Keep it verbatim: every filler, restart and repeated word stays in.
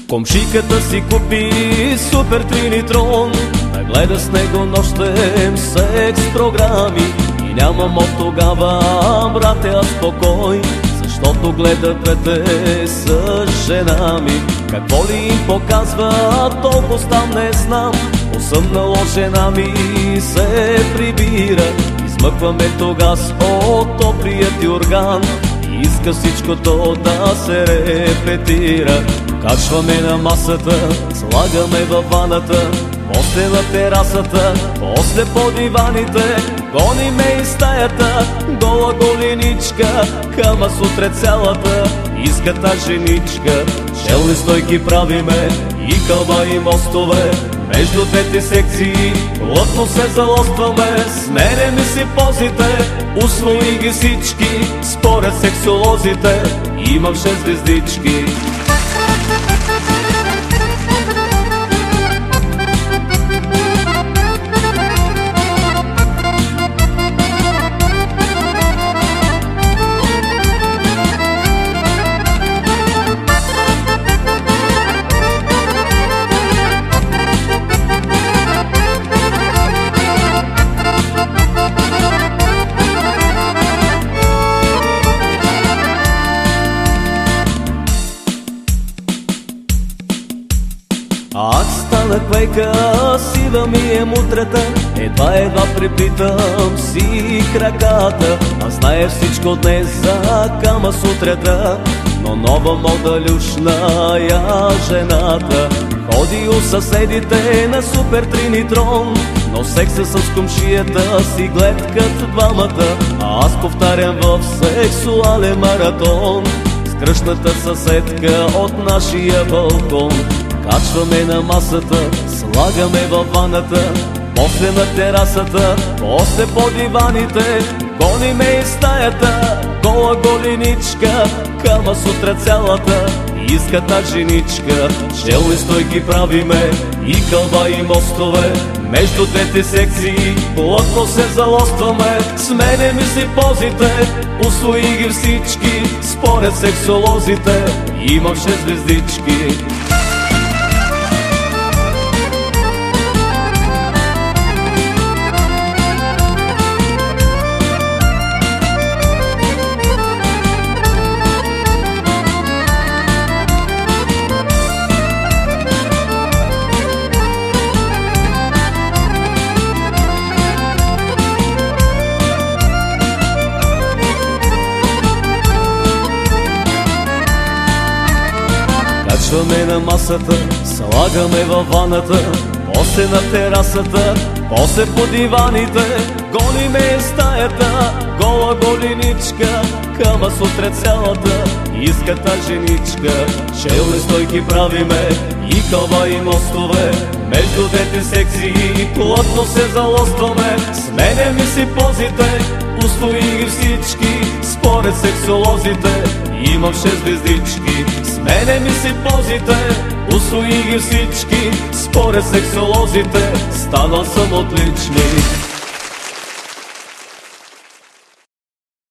Комшиката си купи супер Тринитрон, нагледа с него нощем секс програми. И нямам от тогава, братя, спокой, защото гледа двете с жена ми. Какво ли им показва, толкова там не знам. Осъмнало жена ми се прибира. Измъкваме тогас от топлият юрган и иска всичкото да се репетира. Качваме на масата, слагаме във ваната, после на терасата, после по диваните. Гониме из стаята, гола голеничка, кама сутре цялата, иска та женичка. Челни стойки правиме и кълба и мостове, между двете секции плътно се залостваме. Сменяме си позите, усвои ги всички, според сексолозите имам шест звездички. Аз станах вейка, сива ми е мутрата, едва-едва приплитам си краката. Аз зная всичко днес за Кама Сутрата, но нова мода люшна я жената. Ходи у съседите на супер Тринитрон, но секса с комшията си гледкат двамата. А аз повтарям в сексуален маратон с кръшната съседка от нашия балкон. Качваме на масата, слагаме във ваната, после на терасата, после по диваните. Гониме из стаята, гола голеничка, Кама Сутра цялата, иска та женичка. Челни стойки правиме и кълба и мостове, между двете секции плътно се залостваме. Сменяме си позите, усвои ги всички, според сексолозите имам шест звездички. Качваме на масата, слагаме във ваната, после на терасата, после по диваните. Гониме из стаята, гола голеничка, Кама Сутра цялата, иска та женичка. Челни стойки правиме и кълба и мостове, между двете секции плътно се залостваме. Сменяме си позите, усвои ги всички, според сексолозите имам шест звездички. Сменяме си позите, усвои ги всички, според сексолозите станал съм отличник.